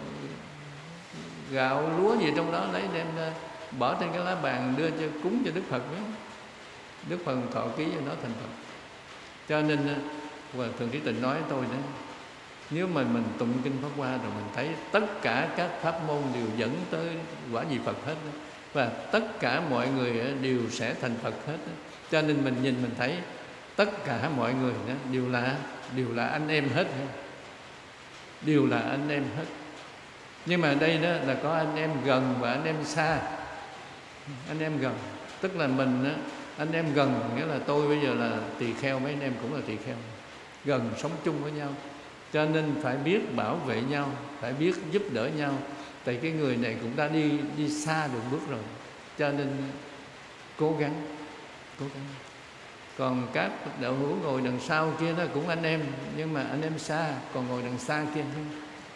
gạo lúa gì trong đó, lấy đem ra bỏ trên cái lá bàn đưa cho cúng cho Đức Phật đó. Đức Phật thọ ký cho nó thành Phật. Cho nên Hòa thượng Trí Tịnh nói tôi đó, nếu mà mình tụng kinh Pháp Hoa rồi mình thấy tất cả các pháp môn đều dẫn tới quả vị Phật hết đó. Và tất cả mọi người đều sẽ thành Phật hết đó. Cho nên mình nhìn mình thấy tất cả mọi người đó đều là đều là anh em hết, đều là anh em hết. Nhưng mà đây đó là có anh em gần và anh em xa. Anh em gần tức là mình đó, anh em gần nghĩa là tôi bây giờ là tỳ kheo, mấy anh em cũng là tỳ kheo, gần sống chung với nhau. Cho nên phải biết bảo vệ nhau, phải biết giúp đỡ nhau. Tại cái người này cũng đã đi đi xa được bước rồi, cho nên cố gắng, cố gắng. Còn các đạo hữu ngồi đằng sau kia đó cũng anh em, nhưng mà anh em xa, còn ngồi đằng xa kia thôi.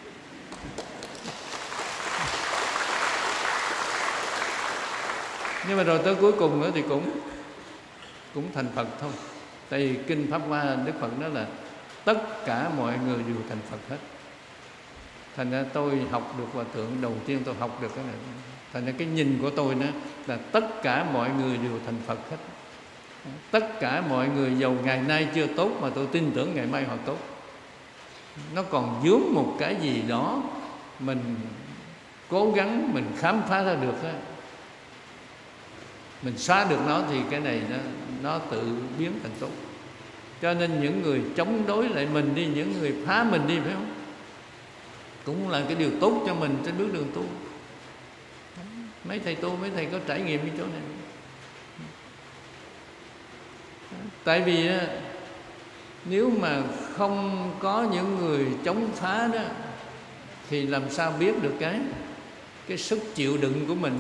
Nhưng mà rồi tới cuối cùng nữa thì cũng cũng thành Phật thôi. Tại vì kinh Pháp Hoa Đức Phật nói là tất cả mọi người đều thành Phật hết. Thành ra tôi học được Hòa Thượng, đầu tiên tôi học được cái này. Thành ra cái nhìn của tôi nữa là tất cả mọi người đều thành Phật hết. Tất cả mọi người giàu ngày nay chưa tốt mà tôi tin tưởng ngày mai họ tốt. Nó còn vướng một cái gì đó mình cố gắng mình khám phá ra được á, mình xóa được nó thì cái này nó, nó tự biến thành tốt. Cho nên những người chống đối lại mình đi, những người phá mình đi, phải không, cũng là cái điều tốt cho mình trên bước đường tu. Mấy thầy tu, mấy thầy có trải nghiệm cái chỗ này. Tại vì nếu mà không có những người chống phá đó thì làm sao biết được cái cái sức chịu đựng của mình.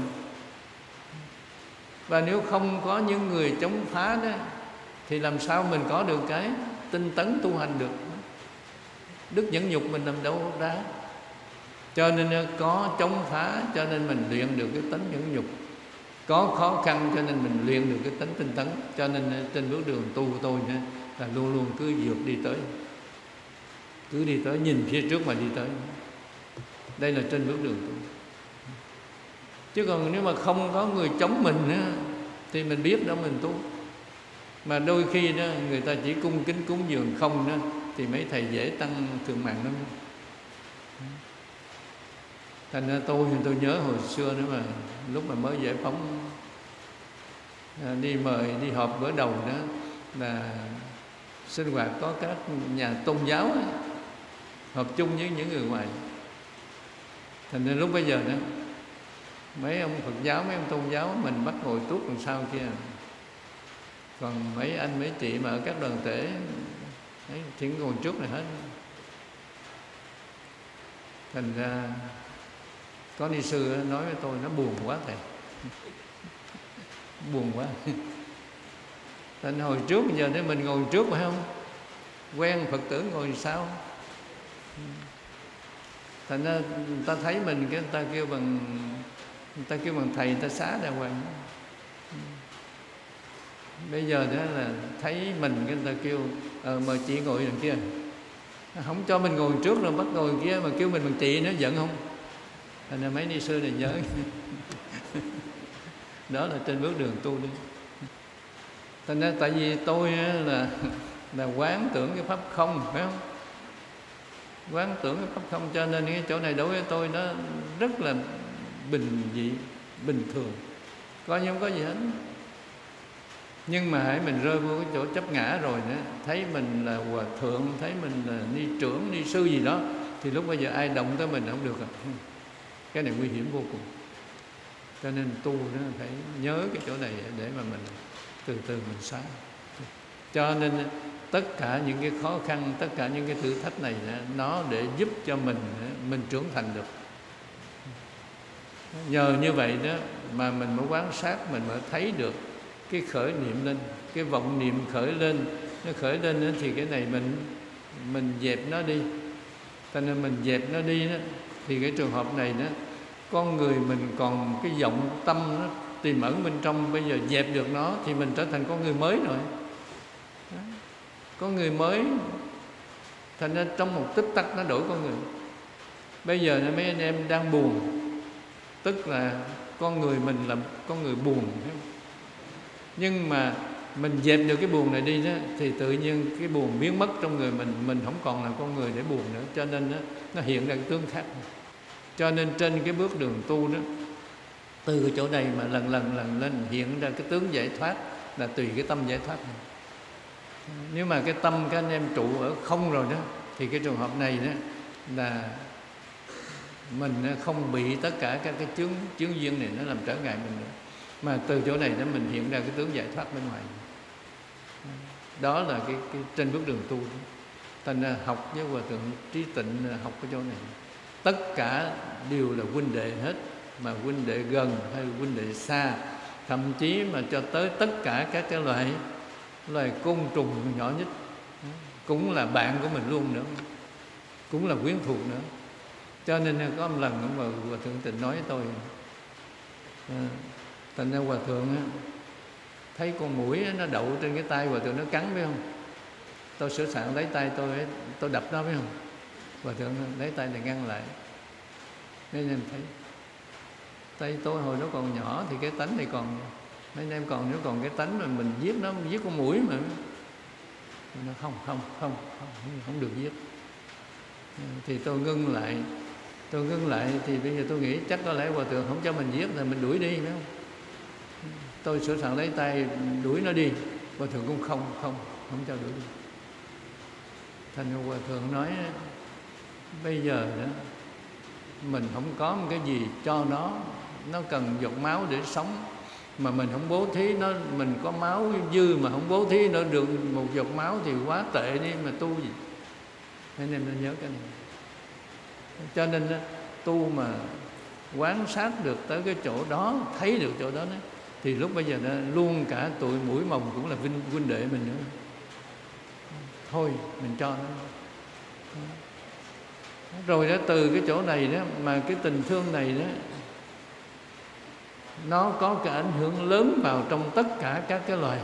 Và nếu không có những người chống phá đó thì làm sao mình có được cái tinh tấn tu hành được. Đức nhẫn nhục mình làm đâu ra. Cho nên có chống phá cho nên mình luyện được cái tánh nhẫn nhục. Có khó khăn cho nên mình luyện được cái tánh tinh tấn. Cho nên trên bước đường tu của tôi là luôn luôn cứ vượt đi tới, cứ đi tới, nhìn phía trước mà đi tới. Đây là trên bước đường tu. Chứ còn nếu mà không có người chống mình á, thì mình biết đâu mình tu. Mà đôi khi đó người ta chỉ cung kính cúng dường không đó, thì mấy thầy dễ tăng thượng mạng lắm. Thành ra tôi tôi nhớ hồi xưa nữa mà lúc mà mới giải phóng, à, đi mời đi họp bữa đầu đó là sinh hoạt có các nhà tôn giáo ấy, họp chung với những người ngoài. Thành ra lúc bây giờ đó mấy ông Phật giáo, mấy ông tôn giáo mình bắt ngồi tuốt đằng sau kia, còn mấy anh mấy chị mà ở các đoàn thể ấy, thì ngồi trước này hết. Thành ra có ni sư nói với tôi, nó buồn quá thầy, buồn quá. Thành hồi trước giờ để mình ngồi trước phải không, quen Phật tử ngồi sau. Thành ra người ta thấy mình cái người ta kêu bằng người ta kêu bằng thầy, người ta xá đàng hoàng. Bây giờ đó là thấy mình cái người ta kêu ờ, mời chị ngồi đằng kia, không cho mình ngồi trước rồi bắt ngồi kia mà kêu mình bằng chị, nó giận không? Thành ra mấy ni sư này nhớ. Đó là trên bước đường tu đi. Thành ra tại vì tôi là là quán tưởng cái pháp không, phải không? Quán tưởng cái pháp không, cho nên cái chỗ này đối với tôi nó rất là bình dị, bình thường, coi như không có gì hết. Nhưng mà hãy mình rơi vô cái chỗ chấp ngã rồi nữa, thấy mình là hòa thượng, thấy mình là ni trưởng, ni sư gì đó, thì lúc bây giờ ai động tới mình không được à. Cái này nguy hiểm vô cùng. Cho nên tu đó phải nhớ cái chỗ này để mà mình từ từ mình xả. Cho nên tất cả những cái khó khăn, tất cả những cái thử thách này nó để giúp cho mình mình trưởng thành được. Nhờ như vậy đó mà mình mới quan sát, mình mới thấy được cái khởi niệm lên, cái vọng niệm khởi lên, nó khởi lên đó, thì cái này mình mình dẹp nó đi. Cho nên mình dẹp nó đi đó, thì cái trường hợp này đó, con người mình còn cái vọng tâm nó tiềm ẩn bên trong, bây giờ dẹp được nó thì mình trở thành con người mới rồi. Đó. Con người mới, thành ra trong một tích tắc nó đổi con người. Bây giờ mấy anh em đang buồn, tức là con người mình là con người buồn. Nhưng mà mình dẹp được cái buồn này đi đó, thì tự nhiên cái buồn biến mất trong người mình, mình không còn là con người để buồn nữa. Cho nên đó, nó hiện ra cái tướng khác. Cho nên trên cái bước đường tu đó, từ cái chỗ này mà lần lần lần lên hiện ra cái tướng giải thoát là tùy cái tâm giải thoát này. Nếu mà cái tâm các anh em trụ ở không rồi đó, thì cái trường hợp này đó là mình không bị tất cả các cái chướng chướng duyên này nó làm trở ngại mình nữa, mà từ chỗ này đó mình hiện ra cái tướng giải thoát bên ngoài. Đó là cái, cái trên bước đường tu đó. Thành ra học với Hòa Thượng Trí Tịnh, học cái chỗ này tất cả đều là huynh đệ hết, mà huynh đệ gần hay huynh đệ xa, thậm chí mà cho tới tất cả các cái loại loài côn trùng nhỏ nhất cũng là bạn của mình luôn nữa, cũng là quyến thuộc nữa. Cho nên có một lần mà Hòa Thượng Tịnh nói với tôi, à, thành ra Hòa Thượng á, thấy con muỗi nó đậu trên cái tay Hòa Thượng, nó cắn phải không? Tôi sửa soạn lấy tay tôi, tôi đập nó phải không? Hòa Thượng lấy tay để ngăn lại. Nên em thấy tay tôi hồi nó còn nhỏ thì cái tánh này còn, mấy anh em còn nếu còn cái tánh mà mình giết nó, giết con muỗi mà nó không không không không không được giết. Thì tôi ngưng lại, tôi ngưng lại thì bây giờ tôi nghĩ chắc có lẽ Hòa Thượng không cho mình giết thì mình đuổi đi nữa. Tôi sửa soạn lấy tay đuổi nó đi, Hòa Thượng cũng không không không cho đuổi đi. Thành ra Hòa Thượng nói bây giờ đó mình không có một cái gì cho nó, nó cần giọt máu để sống, mà mình không bố thí nó, mình có máu dư mà không bố thí nó được một giọt máu thì quá tệ đi mà tu gì. Nên em nên nhớ cái này. Cho nên tu mà quan sát được tới cái chỗ đó, thấy được chỗ đó đó, thì lúc bây giờ đó, luôn cả tụi mũi mồng cũng là huynh, huynh đệ mình nữa. Thôi mình cho nó. Rồi đó, từ cái chỗ này đó mà cái tình thương này đó, nó có cái ảnh hưởng lớn vào trong tất cả các cái loài.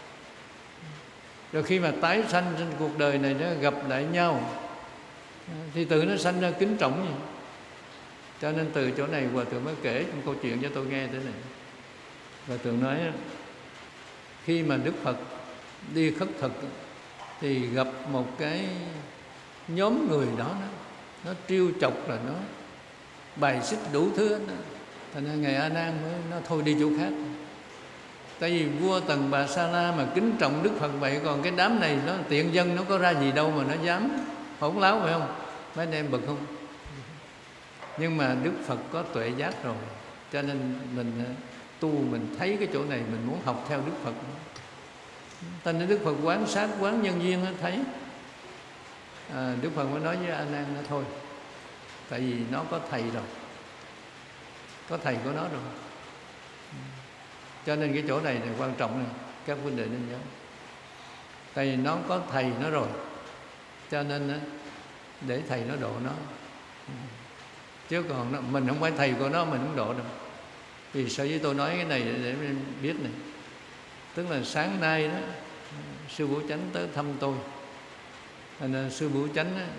Rồi khi mà tái sanh trên cuộc đời này đó, gặp lại nhau thì tự nó sanh ra kính trọng gì. Cho nên từ chỗ này Hòa Thượng mới kể một câu chuyện cho tôi nghe thế này. Hòa Thượng nói khi mà Đức Phật đi khất thực thì gặp một cái nhóm người đó, nó, nó trêu chọc là nó bài xích đủ thứ hết đó. Thành ra Ngài A Nan mới nói thôi đi chỗ khác. Tại vì vua Tần Bà Sa La mà kính trọng Đức Phật vậy, còn cái đám này nó tiện dân, nó có ra gì đâu mà nó dám hỗn láo phải không? Mấy anh em bực không? Nhưng mà Đức Phật có tuệ giác rồi, cho nên mình tu mình thấy cái chỗ này mình muốn học theo Đức Phật. Thành ra Đức Phật quán sát, quán nhân duyên thấy. À, Đức Phật mới nói với A Nan đó thôi, tại vì nó có thầy rồi, có thầy của nó rồi. Cho nên cái chỗ này là quan trọng này, các huynh đệ nên nhớ. Tại vì nó có thầy nó rồi, cho nên để thầy nó độ nó. Chứ còn nó, mình không phải thầy của nó, mình không độ đâu. Vì sở dĩ tôi nói cái này để biết này. Tức là sáng nay đó, Sư Bửu Chánh tới thăm tôi. Nên Sư Bửu Chánh đó,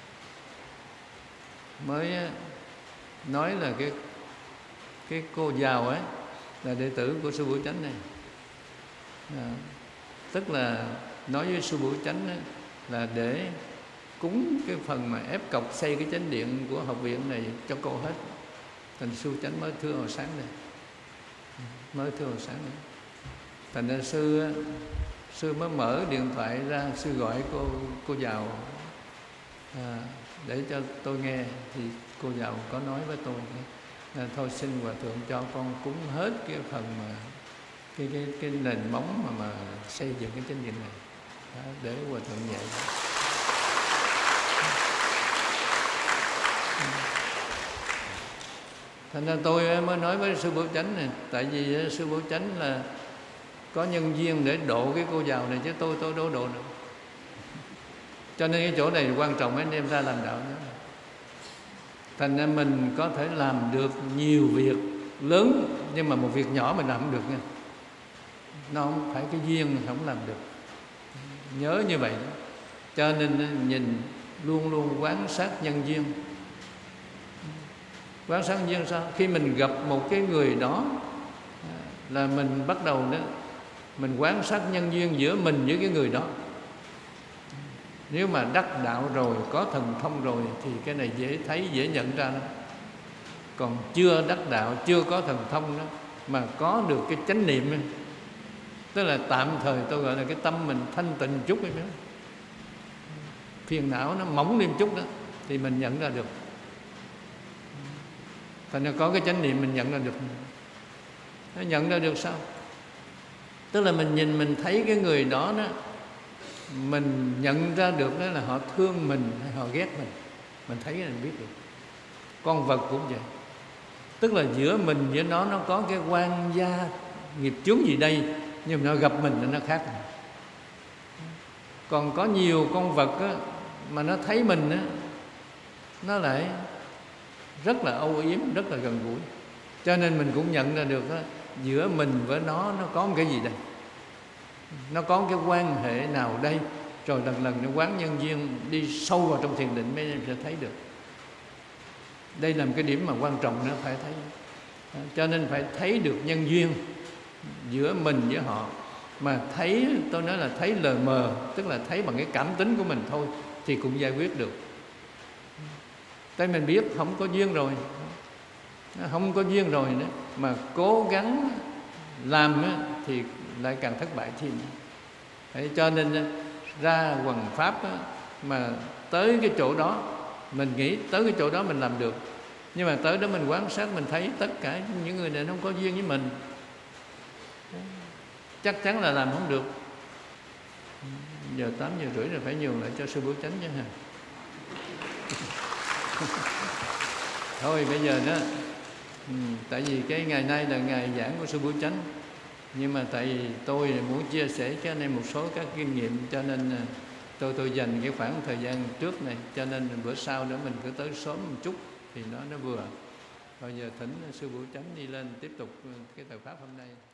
mới nói là cái cái cô giàu ấy là đệ tử của Sư Bửu Chánh này. À, tức là nói với Sư Bửu Chánh đó, là để cúng cái phần mà ép cọc xây cái chánh điện của học viện này cho cô hết. Thành Sư Chánh mới thưa hồi sáng này, mới thưa hồi sáng này. Thành ra sư sư mới mở điện thoại ra, sư gọi cô cô giàu à, để cho tôi nghe. Thì cô giàu có nói với tôi à, thôi xin Hòa Thượng cho con cúng hết cái phần mà cái cái cái nền móng mà mà xây dựng cái chánh điện này đó, để Hòa Thượng dạy. Thành ra tôi mới nói với Sư Bửu Chánh này, tại vì Sư Bửu Chánh là có nhân duyên để độ cái cô giàu này, chứ tôi tôi đâu độ được. Cho nên cái chỗ này quan trọng, anh em ra làm đạo nữa. Thành ra mình có thể làm được nhiều việc lớn, nhưng mà một việc nhỏ mình làm không được nha. Nó không phải cái duyên mình không làm được. Nhớ như vậy đó. Cho nên nhìn luôn luôn quán sát nhân duyên. Quán sát nhân duyên sao? Khi mình gặp một cái người đó là mình bắt đầu đó, mình quan sát nhân duyên giữa mình với cái người đó. Nếu mà đắc đạo rồi, có thần thông rồi thì cái này dễ thấy, dễ nhận ra đó. Còn chưa đắc đạo, chưa có thần thông đó, mà có được cái chánh niệm ấy, tức là tạm thời tôi gọi là cái tâm mình thanh tịnh chút ấy, phiền não nó mỏng lên chút đó, thì mình nhận ra được. Thành ra có cái chánh niệm mình nhận ra được. Nó nhận ra được sao? Tức là mình nhìn mình thấy cái người đó đó, mình nhận ra được đó là họ thương mình hay họ ghét mình. Mình thấy mình biết được. Con vật cũng vậy. Tức là giữa mình với nó nó có cái quan gia nghiệp chướng gì đây, nhưng mà nó gặp mình thì nó khác. Còn có nhiều con vật á, mà nó thấy mình á, nó lại rất là âu yếm, rất là gần gũi. Cho nên mình cũng nhận ra được á, giữa mình với nó nó có một cái gì đây, nó có cái quan hệ nào đây. Rồi lần lần nó quán nhân duyên, đi sâu vào trong thiền định mới sẽ thấy được. Đây là một cái điểm mà quan trọng, nó phải thấy. Cho nên phải thấy được nhân duyên giữa mình với họ. Mà thấy, tôi nói là thấy lờ mờ, tức là thấy bằng cái cảm tính của mình thôi, thì cũng giải quyết được. Tại mình biết không có duyên rồi, không có duyên rồi nữa, mà cố gắng làm á, thì lại càng thất bại thêm. Thế cho nên ra hoằng pháp á, mà tới cái chỗ đó, mình nghĩ tới cái chỗ đó mình làm được. Nhưng mà tới đó mình quan sát, mình thấy tất cả những người này không có duyên với mình, chắc chắn là làm không được. Giờ tám giờ rưỡi rồi, phải nhường lại cho sư Bửu Chánh chứ hả? Thôi bây giờ đó, ừ, tại vì cái ngày nay là ngày giảng của sư Bửu Chánh, nhưng mà tại vì tôi muốn chia sẻ cho anh em một số các kinh nghiệm, cho nên tôi tôi dành cái khoảng thời gian trước này, cho nên bữa sau nữa mình cứ tới sớm một chút thì nó nó vừa. Bây giờ thỉnh sư Bửu Chánh đi lên tiếp tục cái thời pháp hôm nay.